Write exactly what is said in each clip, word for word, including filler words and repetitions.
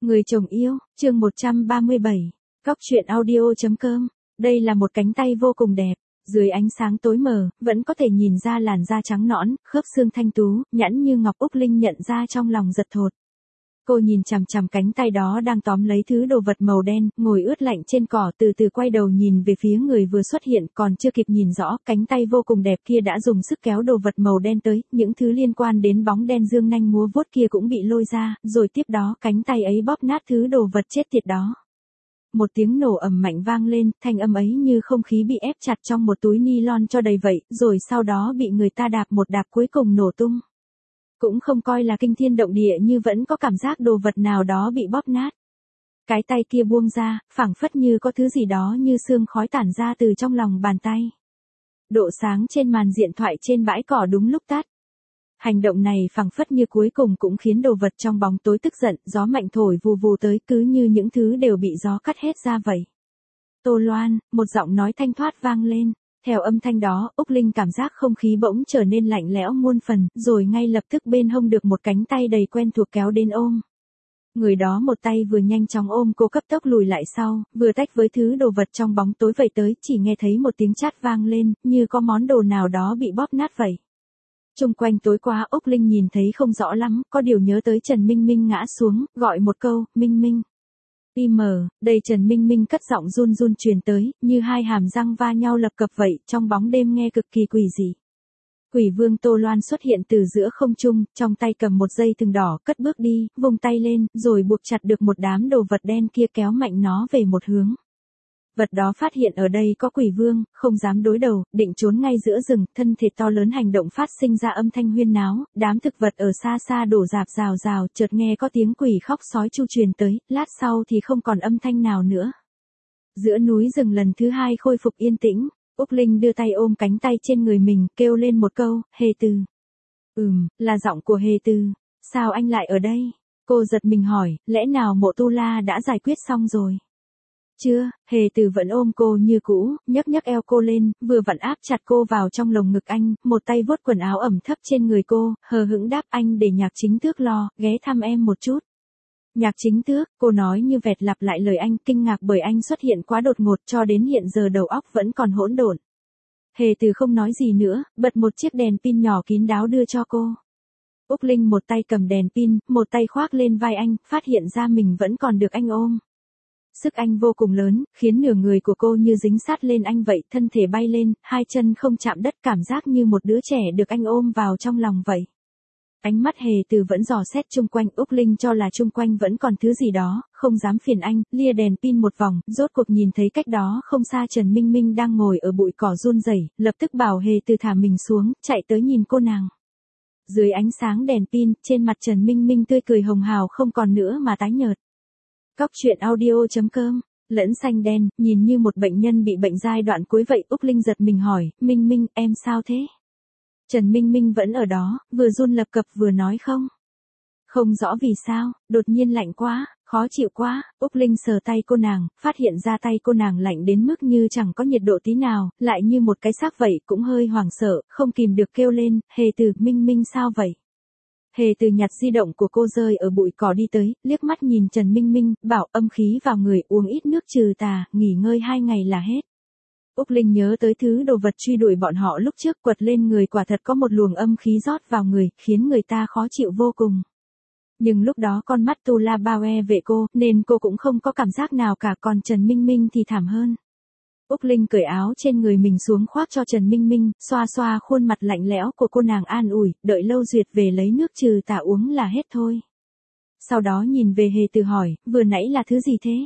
Người chồng yêu, chương một trăm ba mươi bảy, Cóc truyện audio.com. Đây là một cánh tay vô cùng đẹp, dưới ánh sáng tối mờ, vẫn có thể nhìn ra làn da trắng nõn, khớp xương thanh tú, nhẵn như ngọc. Úc Linh nhận ra trong lòng giật thột. Cô nhìn chằm chằm cánh tay đó đang tóm lấy thứ đồ vật màu đen, ngồi ướt lạnh trên cỏ, từ từ quay đầu nhìn về phía người vừa xuất hiện, còn chưa kịp nhìn rõ, cánh tay vô cùng đẹp kia đã dùng sức kéo đồ vật màu đen tới, những thứ liên quan đến bóng đen dương nanh múa vuốt kia cũng bị lôi ra, rồi tiếp đó cánh tay ấy bóp nát thứ đồ vật chết tiệt đó. Một tiếng nổ ầm mạnh vang lên, thanh âm ấy như không khí bị ép chặt trong một túi ni-lon cho đầy vậy, rồi sau đó bị người ta đạp một đạp cuối cùng nổ tung. Cũng không coi là kinh thiên động địa như vẫn có cảm giác đồ vật nào đó bị bóp nát. Cái tay kia buông ra, phảng phất như có thứ gì đó như sương khói tản ra từ trong lòng bàn tay. Độ sáng trên màn điện thoại trên bãi cỏ đúng lúc tắt. Hành động này phảng phất như cuối cùng cũng khiến đồ vật trong bóng tối tức giận, gió mạnh thổi vù vù tới, cứ như những thứ đều bị gió cắt hết ra vậy. Tô Loan, một giọng nói thanh thoát vang lên. Theo âm thanh đó, Úc Linh cảm giác không khí bỗng trở nên lạnh lẽo muôn phần, rồi ngay lập tức bên hông được một cánh tay đầy quen thuộc kéo đến ôm. Người đó một tay vừa nhanh chóng ôm cô cấp tốc lùi lại sau, vừa tách với thứ đồ vật trong bóng tối vậy tới, chỉ nghe thấy một tiếng chát vang lên, như có món đồ nào đó bị bóp nát vậy. Xung quanh tối quá, Úc Linh nhìn thấy không rõ lắm, có điều nhớ tới Trần Minh Minh ngã xuống, gọi một câu, Minh Minh. Im mờ, đây Trần Minh Minh cất giọng run run truyền tới, như hai hàm răng va nhau lập cập vậy, trong bóng đêm nghe cực kỳ quỷ dị. Quỷ vương Tô Loan xuất hiện từ giữa không trung, trong tay cầm một dây thừng đỏ, cất bước đi, vung tay lên, rồi buộc chặt được một đám đồ vật đen kia, kéo mạnh nó về một hướng. Vật đó phát hiện ở đây có quỷ vương, không dám đối đầu, định trốn ngay giữa rừng, thân thể to lớn hành động phát sinh ra âm thanh huyên náo, đám thực vật ở xa xa đổ rạp rào rào, chợt nghe có tiếng quỷ khóc sói chu truyền tới, lát sau thì không còn âm thanh nào nữa. Giữa núi rừng lần thứ hai khôi phục yên tĩnh, Úc Linh đưa tay ôm cánh tay trên người mình, kêu lên một câu, Hề Từ. Ừm, là giọng của Hề Từ, sao anh lại ở đây? Cô giật mình hỏi, lẽ nào Mộ Tu La đã giải quyết xong rồi? Chưa, Hề Từ vẫn ôm cô như cũ, nhấc nhấc eo cô lên, vừa vặn áp chặt cô vào trong lồng ngực anh, một tay vuốt quần áo ẩm thấp trên người cô, hờ hững đáp anh để Nhạc Chính Tước lo, ghé thăm em một chút. Nhạc Chính Tước, cô nói như vẹt lặp lại lời anh, kinh ngạc bởi anh xuất hiện quá đột ngột, cho đến hiện giờ đầu óc vẫn còn hỗn độn. Hề Từ không nói gì nữa, bật một chiếc đèn pin nhỏ kín đáo đưa cho cô. Úc Linh một tay cầm đèn pin, một tay khoác lên vai anh, phát hiện ra mình vẫn còn được anh ôm. Sức anh vô cùng lớn, khiến nửa người của cô như dính sát lên anh vậy, thân thể bay lên, hai chân không chạm đất, cảm giác như một đứa trẻ được anh ôm vào trong lòng vậy. Ánh mắt Hề Từ vẫn dò xét chung quanh, Úc Linh cho là chung quanh vẫn còn thứ gì đó, không dám phiền anh, lia đèn pin một vòng, rốt cuộc nhìn thấy cách đó không xa Trần Minh Minh đang ngồi ở bụi cỏ run rẩy, lập tức bảo Hề Từ thả mình xuống, chạy tới nhìn cô nàng. Dưới ánh sáng đèn pin, trên mặt Trần Minh Minh tươi cười hồng hào không còn nữa mà tái nhợt. Cóc truyện audio.com, lẫn xanh đen, nhìn như một bệnh nhân bị bệnh giai đoạn cuối vậy. Úc Linh giật mình hỏi, Minh Minh, em sao thế? Trần Minh Minh vẫn ở đó, vừa run lập cập vừa nói không. Không rõ vì sao, đột nhiên lạnh quá, khó chịu quá. Úc Linh sờ tay cô nàng, phát hiện ra tay cô nàng lạnh đến mức như chẳng có nhiệt độ tí nào, lại như một cái xác vậy, cũng hơi hoảng sợ, không kìm được kêu lên, Hề Từ, Minh Minh sao vậy? Hề Từ nhặt di động của cô rơi ở bụi cỏ đi tới, liếc mắt nhìn Trần Minh Minh, bảo âm khí vào người, uống ít nước trừ tà, nghỉ ngơi hai ngày là hết. Úc Linh nhớ tới thứ đồ vật truy đuổi bọn họ lúc trước, quật lên người quả thật có một luồng âm khí rót vào người, khiến người ta khó chịu vô cùng. Nhưng lúc đó con mắt Tu La bao e vệ cô, nên cô cũng không có cảm giác nào cả, còn Trần Minh Minh thì thảm hơn. Úc Linh cởi áo trên người mình xuống khoác cho Trần Minh Minh, xoa xoa khuôn mặt lạnh lẽo của cô nàng an ủi, đợi lâu duyệt về lấy nước trừ tà uống là hết thôi. Sau đó nhìn về Hề Từ hỏi, vừa nãy là thứ gì thế?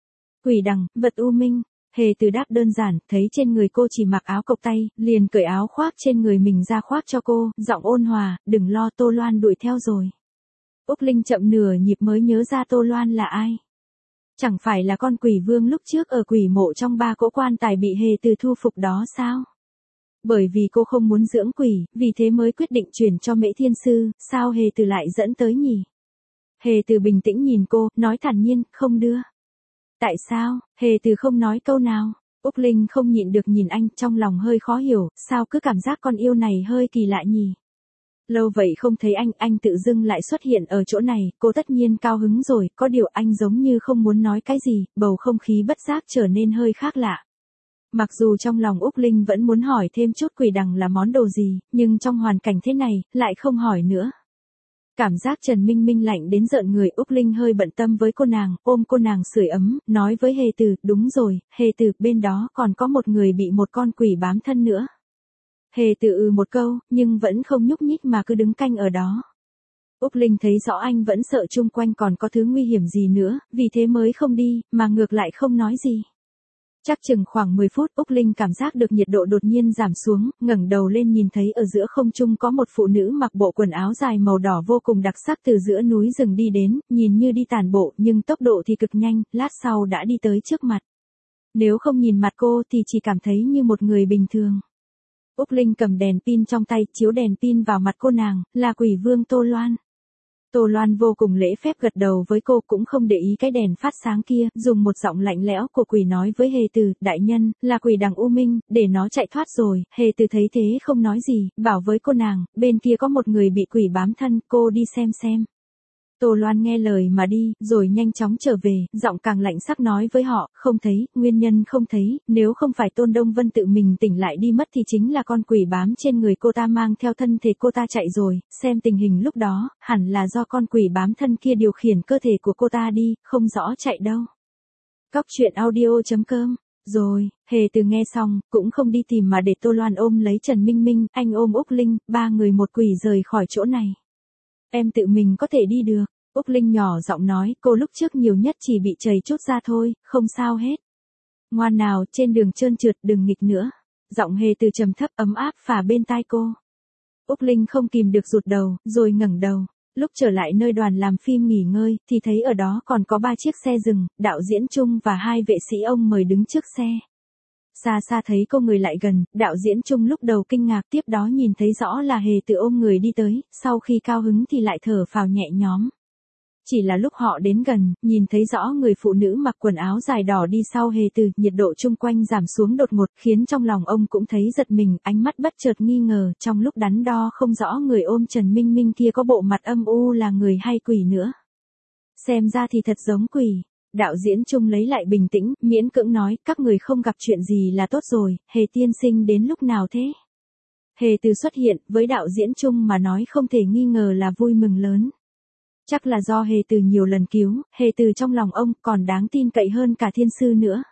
Quỷ đằng, vật u minh. Hề Từ đáp đơn giản, thấy trên người cô chỉ mặc áo cộc tay, liền cởi áo khoác trên người mình ra khoác cho cô, giọng ôn hòa, đừng lo, Tô Loan đuổi theo rồi. Úc Linh chậm nửa nhịp mới nhớ ra Tô Loan là ai. Chẳng phải là con quỷ vương lúc trước ở quỷ mộ trong ba cỗ quan tài bị Hề Từ thu phục đó sao? Bởi vì cô không muốn dưỡng quỷ, vì thế mới quyết định chuyển cho Mễ Thiên Sư, sao Hề Từ lại dẫn tới nhỉ? Hề Từ bình tĩnh nhìn cô, nói thản nhiên, không đưa. Tại sao? Hề Từ không nói câu nào. Úc Linh không nhịn được nhìn anh, trong lòng hơi khó hiểu, sao cứ cảm giác con yêu này hơi kỳ lạ nhỉ? Lâu vậy không thấy anh, anh tự dưng lại xuất hiện ở chỗ này, cô tất nhiên cao hứng rồi, có điều anh giống như không muốn nói cái gì, bầu không khí bất giác trở nên hơi khác lạ. Mặc dù trong lòng Úc Linh vẫn muốn hỏi thêm chút quỷ đằng là món đồ gì, nhưng trong hoàn cảnh thế này, lại không hỏi nữa. Cảm giác Trần Minh Minh lạnh đến rợn người, Úc Linh hơi bận tâm với cô nàng, ôm cô nàng sưởi ấm, nói với Hề Từ, đúng rồi, Hề Từ, bên đó còn có một người bị một con quỷ bám thân nữa. Hề Từ ừ một câu, nhưng vẫn không nhúc nhích mà cứ đứng canh ở đó. Úc Linh thấy rõ anh vẫn sợ chung quanh còn có thứ nguy hiểm gì nữa, vì thế mới không đi, mà ngược lại không nói gì. Chắc chừng khoảng mười phút, Úc Linh cảm giác được nhiệt độ đột nhiên giảm xuống, ngẩng đầu lên nhìn thấy ở giữa không trung có một phụ nữ mặc bộ quần áo dài màu đỏ vô cùng đặc sắc từ giữa núi rừng đi đến, nhìn như đi tản bộ nhưng tốc độ thì cực nhanh, lát sau đã đi tới trước mặt. Nếu không nhìn mặt cô thì chỉ cảm thấy như một người bình thường. Úc Linh cầm đèn pin trong tay, chiếu đèn pin vào mặt cô nàng, là quỷ vương Tô Loan. Tô Loan vô cùng lễ phép gật đầu với cô, cũng không để ý cái đèn phát sáng kia, dùng một giọng lạnh lẽo của quỷ nói với Hề Từ, đại nhân, là quỷ đằng U Minh, để nó chạy thoát rồi. Hề Từ thấy thế không nói gì, bảo với cô nàng, bên kia có một người bị quỷ bám thân, cô đi xem xem. Tô Loan nghe lời mà đi, rồi nhanh chóng trở về, giọng càng lạnh sắc nói với họ, không thấy, nguyên nhân không thấy, nếu không phải Tôn Đông Vân tự mình tỉnh lại đi mất thì chính là con quỷ bám trên người cô ta mang theo thân thể cô ta chạy rồi, xem tình hình lúc đó, hẳn là do con quỷ bám thân kia điều khiển cơ thể của cô ta đi, không rõ chạy đâu. Cóc truyện audio chấm com. Rồi, Hề Từ nghe xong, cũng không đi tìm mà để Tô Loan ôm lấy Trần Minh Minh, anh ôm Úc Linh, ba người một quỷ rời khỏi chỗ này. Em tự mình có thể đi được. Úc Linh nhỏ giọng nói, cô lúc trước nhiều nhất chỉ bị chảy chút ra thôi, không sao hết. Ngoan nào, trên đường trơn trượt đừng nghịch nữa. Giọng Hề Từ trầm thấp ấm áp phả bên tai cô. Úc Linh không kìm được rụt đầu, rồi ngẩng đầu. Lúc trở lại nơi đoàn làm phim nghỉ ngơi, thì thấy ở đó còn có ba chiếc xe dừng, đạo diễn Trung và hai vệ sĩ ông mời đứng trước xe. Xa xa thấy cô người lại gần, đạo diễn Trung lúc đầu kinh ngạc, tiếp đó nhìn thấy rõ là Hề Từ ôm người đi tới, sau khi cao hứng thì lại thở phào nhẹ nhõm. Chỉ là lúc họ đến gần, nhìn thấy rõ người phụ nữ mặc quần áo dài đỏ đi sau Hề Từ, nhiệt độ chung quanh giảm xuống đột ngột, khiến trong lòng ông cũng thấy giật mình, ánh mắt bất chợt nghi ngờ, trong lúc đắn đo không rõ người ôm Trần Minh Minh kia có bộ mặt âm u là người hay quỷ nữa. Xem ra thì thật giống quỷ. Đạo diễn Trung lấy lại bình tĩnh, miễn cưỡng nói, các người không gặp chuyện gì là tốt rồi, Hề tiên sinh đến lúc nào thế? Hề Từ xuất hiện, với đạo diễn Trung mà nói không thể nghi ngờ là vui mừng lớn. Chắc là do Hề Từ nhiều lần cứu, Hề Từ trong lòng ông còn đáng tin cậy hơn cả thiên sư nữa.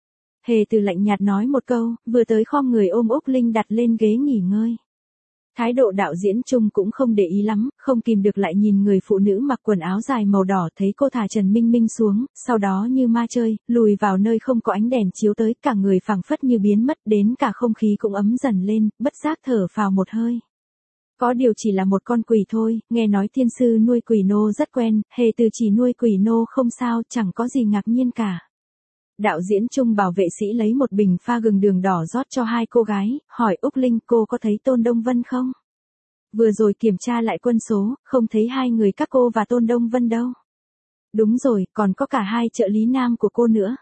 Hề Từ lạnh nhạt nói một câu, vừa tới khom người ôm Úc Linh đặt lên ghế nghỉ ngơi. Thái độ đạo diễn Trung cũng không để ý lắm, không kìm được lại nhìn người phụ nữ mặc quần áo dài màu đỏ, thấy cô thả Trần Minh Minh xuống, sau đó như ma chơi, lùi vào nơi không có ánh đèn chiếu tới, cả người phảng phất như biến mất, đến cả không khí cũng ấm dần lên, bất giác thở phào một hơi. Có điều chỉ là một con quỷ thôi, nghe nói thiên sư nuôi quỷ nô rất quen, Hề Từ chỉ nuôi quỷ nô không sao, chẳng có gì ngạc nhiên cả. Đạo diễn Trung bảo vệ sĩ lấy một bình pha gừng đường đỏ rót cho hai cô gái, hỏi Úc Linh, cô có thấy Tôn Đông Vân không? Vừa rồi kiểm tra lại quân số, không thấy hai người các cô và Tôn Đông Vân đâu. Đúng rồi, còn có cả hai trợ lý nam của cô nữa.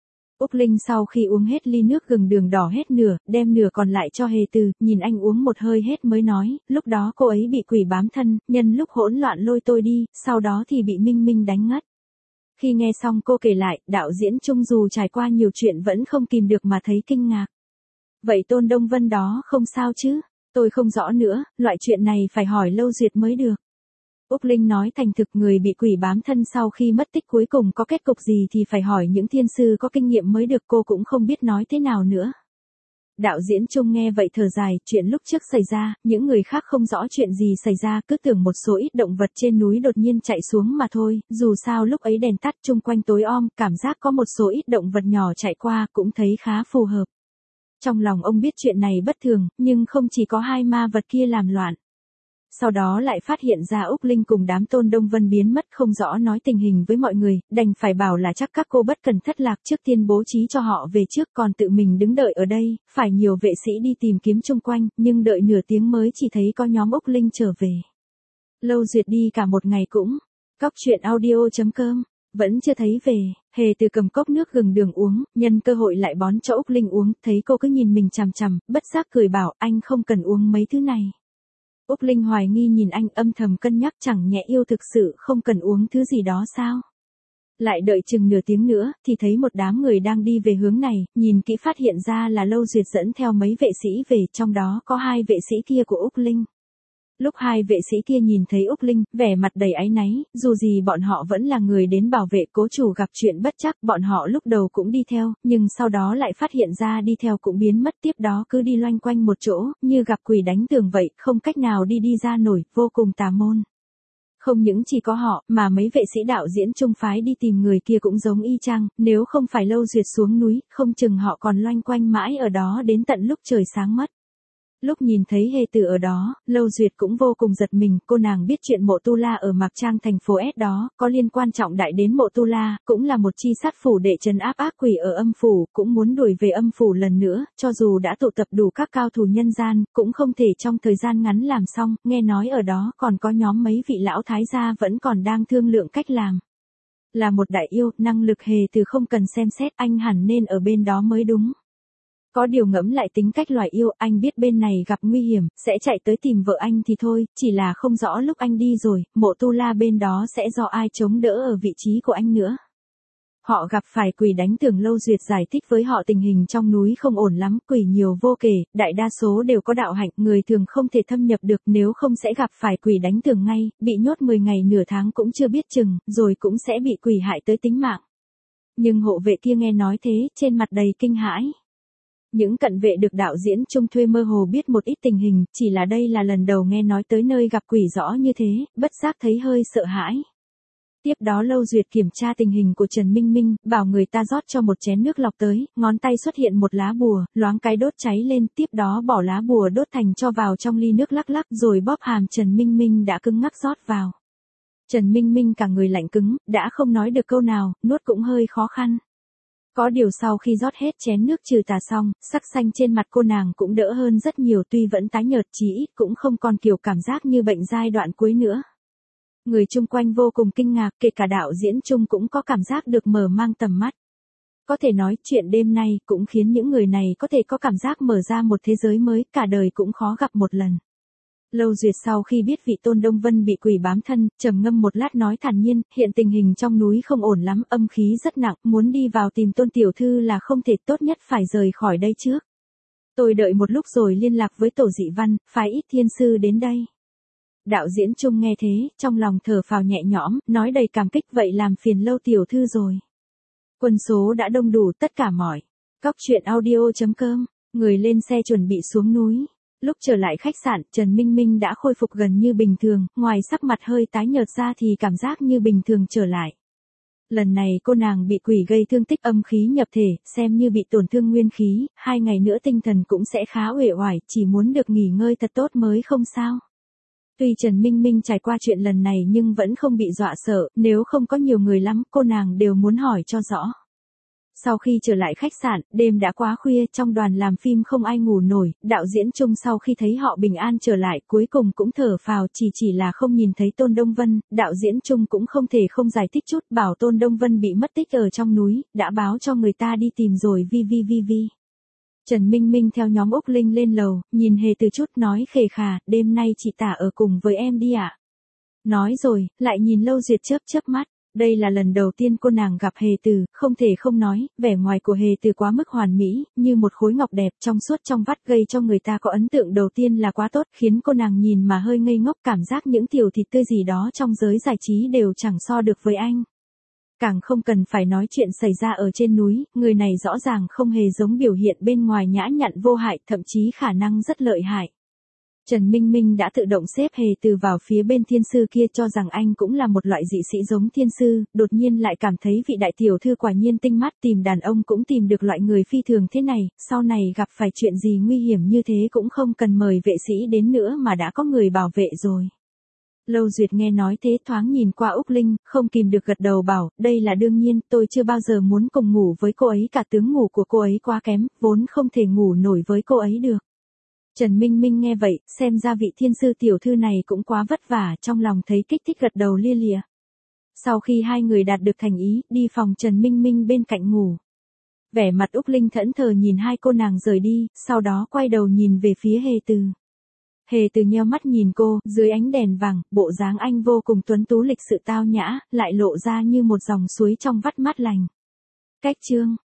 Úc Linh sau khi uống hết ly nước gừng đường đỏ hết nửa, đem nửa còn lại cho Hề Từ, nhìn anh uống một hơi hết mới nói, lúc đó cô ấy bị quỷ bám thân, nhân lúc hỗn loạn lôi tôi đi, sau đó thì bị Minh Minh đánh ngất. Khi nghe xong cô kể lại, đạo diễn Trung dù trải qua nhiều chuyện vẫn không kìm được mà thấy kinh ngạc. Vậy Tôn Đông Vân đó không sao chứ? Tôi không rõ nữa, loại chuyện này phải hỏi Lâu Duyệt mới được. Úc Linh nói thành thực, người bị quỷ bám thân sau khi mất tích cuối cùng có kết cục gì thì phải hỏi những thiên sư có kinh nghiệm mới được, cô cũng không biết nói thế nào nữa. Đạo diễn Trung nghe vậy thở dài, chuyện lúc trước xảy ra, những người khác không rõ chuyện gì xảy ra, cứ tưởng một số ít động vật trên núi đột nhiên chạy xuống mà thôi, dù sao lúc ấy đèn tắt chung quanh tối om, cảm giác có một số ít động vật nhỏ chạy qua cũng thấy khá phù hợp. Trong lòng ông biết chuyện này bất thường, nhưng không chỉ có hai ma vật kia làm loạn. Sau đó lại phát hiện ra Úc Linh cùng đám Tôn Đông Vân biến mất, không rõ nói tình hình với mọi người, đành phải bảo là chắc các cô bất cần thất lạc, trước tiên bố trí cho họ về trước, còn tự mình đứng đợi ở đây, phải nhiều vệ sĩ đi tìm kiếm chung quanh, nhưng đợi nửa tiếng mới chỉ thấy có nhóm Úc Linh trở về. Lâu Duyệt đi cả một ngày cũng, cóc truyện audio chấm com, vẫn chưa thấy về. Hề Từ cầm cốc nước gừng đường uống, nhân cơ hội lại bón cho Úc Linh uống, thấy cô cứ nhìn mình chằm chằm, bất giác cười bảo, anh không cần uống mấy thứ này. Úc Linh hoài nghi nhìn anh, âm thầm cân nhắc, chẳng nhẽ yêu thực sự không cần uống thứ gì đó sao? Lại đợi chừng nửa tiếng nữa, thì thấy một đám người đang đi về hướng này, nhìn kỹ phát hiện ra là Lâu Duyệt dẫn theo mấy vệ sĩ về, trong đó có hai vệ sĩ kia của Úc Linh. Lúc hai vệ sĩ kia nhìn thấy Úc Linh, vẻ mặt đầy áy náy, dù gì bọn họ vẫn là người đến bảo vệ cố chủ gặp chuyện bất trắc, bọn họ lúc đầu cũng đi theo, nhưng sau đó lại phát hiện ra đi theo cũng biến mất, tiếp đó cứ đi loanh quanh một chỗ, như gặp quỷ đánh tường vậy, không cách nào đi đi ra nổi, vô cùng tà môn. Không những chỉ có họ, mà mấy vệ sĩ đạo diễn trung phái đi tìm người kia cũng giống y chang, nếu không phải Lâu Duyệt xuống núi, không chừng họ còn loanh quanh mãi ở đó đến tận lúc trời sáng mất. Lúc nhìn thấy Hề Tử ở đó, Lâu Duyệt cũng vô cùng giật mình, cô nàng biết chuyện mộ Tu La ở Mạc Trang thành phố S đó, có liên quan trọng đại đến mộ Tu La, cũng là một chi sát phủ để trấn áp ác quỷ ở âm phủ, cũng muốn đuổi về âm phủ lần nữa, cho dù đã tụ tập đủ các cao thủ nhân gian, cũng không thể trong thời gian ngắn làm xong, nghe nói ở đó còn có nhóm mấy vị lão thái gia vẫn còn đang thương lượng cách làm. Là một đại yêu, năng lực Hề Tử không cần xem xét, anh hẳn nên ở bên đó mới đúng. Có điều ngẫm lại tính cách loài yêu, anh biết bên này gặp nguy hiểm, sẽ chạy tới tìm vợ anh thì thôi, chỉ là không rõ lúc anh đi rồi, mộ Tu La bên đó sẽ do ai chống đỡ ở vị trí của anh nữa. Họ gặp phải quỷ đánh tường. Lâu Duyệt giải thích với họ tình hình trong núi không ổn lắm, quỷ nhiều vô kể, đại đa số đều có đạo hạnh, người thường không thể thâm nhập được, nếu không sẽ gặp phải quỷ đánh tường ngay, bị nhốt mười ngày nửa tháng cũng chưa biết chừng, rồi cũng sẽ bị quỷ hại tới tính mạng. Nhưng hộ vệ kia nghe nói thế, trên mặt đầy kinh hãi. Những cận vệ được đạo diễn Trung thuê mơ hồ biết một ít tình hình, chỉ là đây là lần đầu nghe nói tới nơi gặp quỷ rõ như thế, bất giác thấy hơi sợ hãi. Tiếp đó Lâu Duyệt kiểm tra tình hình của Trần Minh Minh, bảo người ta rót cho một chén nước lọc tới, ngón tay xuất hiện một lá bùa, loáng cái đốt cháy lên, tiếp đó bỏ lá bùa đốt thành cho vào trong ly nước lắc lắc rồi bóp hàm Trần Minh Minh đã cứng ngắc rót vào. Trần Minh Minh cả người lạnh cứng, đã không nói được câu nào, nuốt cũng hơi khó khăn. Có điều sau khi rót hết chén nước trừ tà xong, sắc xanh trên mặt cô nàng cũng đỡ hơn rất nhiều, tuy vẫn tái nhợt chí ít cũng không còn kiểu cảm giác như bệnh giai đoạn cuối nữa. Người chung quanh vô cùng kinh ngạc, kể cả đạo diễn Trung cũng có cảm giác được mở mang tầm mắt. Có thể nói chuyện đêm nay cũng khiến những người này có thể có cảm giác mở ra một thế giới mới, cả đời cũng khó gặp một lần. Lâu Duyệt sau khi biết vị Tôn Đông Vân bị quỷ bám thân, trầm ngâm một lát nói thản nhiên, hiện tình hình trong núi không ổn lắm, âm khí rất nặng, muốn đi vào tìm Tôn tiểu thư là không thể, tốt nhất phải rời khỏi đây trước. Tôi đợi một lúc rồi liên lạc với Tổ Dị Văn, phái ít thiên sư đến đây. Đạo diễn Trung nghe thế, trong lòng thở phào nhẹ nhõm, nói đầy cảm kích, vậy làm phiền Lâu tiểu thư rồi. Quân số đã đông đủ, tất cả mỏi. Góc truyện audio chấm com, người lên xe chuẩn bị xuống núi. Lúc trở lại khách sạn, Trần Minh Minh đã khôi phục gần như bình thường, ngoài sắc mặt hơi tái nhợt ra thì cảm giác như bình thường trở lại. Lần này cô nàng bị quỷ gây thương tích âm khí nhập thể, xem như bị tổn thương nguyên khí, hai ngày nữa tinh thần cũng sẽ khá uể oải, chỉ muốn được nghỉ ngơi thật tốt mới không sao. Tuy Trần Minh Minh trải qua chuyện lần này nhưng vẫn không bị dọa sợ, nếu không có nhiều người lắm, cô nàng đều muốn hỏi cho rõ. Sau khi trở lại khách sạn, đêm đã quá khuya, trong đoàn làm phim không ai ngủ nổi, đạo diễn Trung sau khi thấy họ bình an trở lại, cuối cùng cũng thở phào, chỉ chỉ là không nhìn thấy Tôn Đông Vân, đạo diễn Trung cũng không thể không giải thích chút, bảo Tôn Đông Vân bị mất tích ở trong núi, đã báo cho người ta đi tìm rồi vi vi vi vi. Trần Minh Minh theo nhóm Úc Linh lên lầu, nhìn Hề Từ chút nói khề khà, đêm nay chị tả ở cùng với em đi ạ. À? Nói rồi, lại nhìn Lâu Duyệt chớp chớp mắt. Đây là lần đầu tiên cô nàng gặp Hề Từ, không thể không nói, vẻ ngoài của Hề Từ quá mức hoàn mỹ, như một khối ngọc đẹp trong suốt trong vắt, gây cho người ta có ấn tượng đầu tiên là quá tốt, khiến cô nàng nhìn mà hơi ngây ngốc, cảm giác những tiểu thịt tươi gì đó trong giới giải trí đều chẳng so được với anh. Càng không cần phải nói chuyện xảy ra ở trên núi, người này rõ ràng không hề giống biểu hiện bên ngoài nhã nhặn vô hại, thậm chí khả năng rất lợi hại. Trần Minh Minh đã tự động xếp Hề Từ vào phía bên thiên sư kia, cho rằng anh cũng là một loại dị sĩ giống thiên sư, đột nhiên lại cảm thấy vị đại tiểu thư quả nhiên tinh mắt, tìm đàn ông cũng tìm được loại người phi thường thế này, sau này gặp phải chuyện gì nguy hiểm như thế cũng không cần mời vệ sĩ đến nữa mà đã có người bảo vệ rồi. Lâu Duyệt nghe nói thế thoáng nhìn qua Úc Linh, không kìm được gật đầu bảo, đây là đương nhiên, tôi chưa bao giờ muốn cùng ngủ với cô ấy cả, tướng ngủ của cô ấy quá kém, vốn không thể ngủ nổi với cô ấy được. Trần Minh Minh nghe vậy, xem ra vị thiên sư tiểu thư này cũng quá vất vả, trong lòng thấy kích thích gật đầu lia lịa. Sau khi hai người đạt được thành ý, đi phòng Trần Minh Minh bên cạnh ngủ. Vẻ mặt Úc Linh thẫn thờ nhìn hai cô nàng rời đi, sau đó quay đầu nhìn về phía Hề Từ. Hề Từ nheo mắt nhìn cô, dưới ánh đèn vàng, bộ dáng anh vô cùng tuấn tú lịch sự tao nhã, lại lộ ra như một dòng suối trong vắt mát lành. Cách chương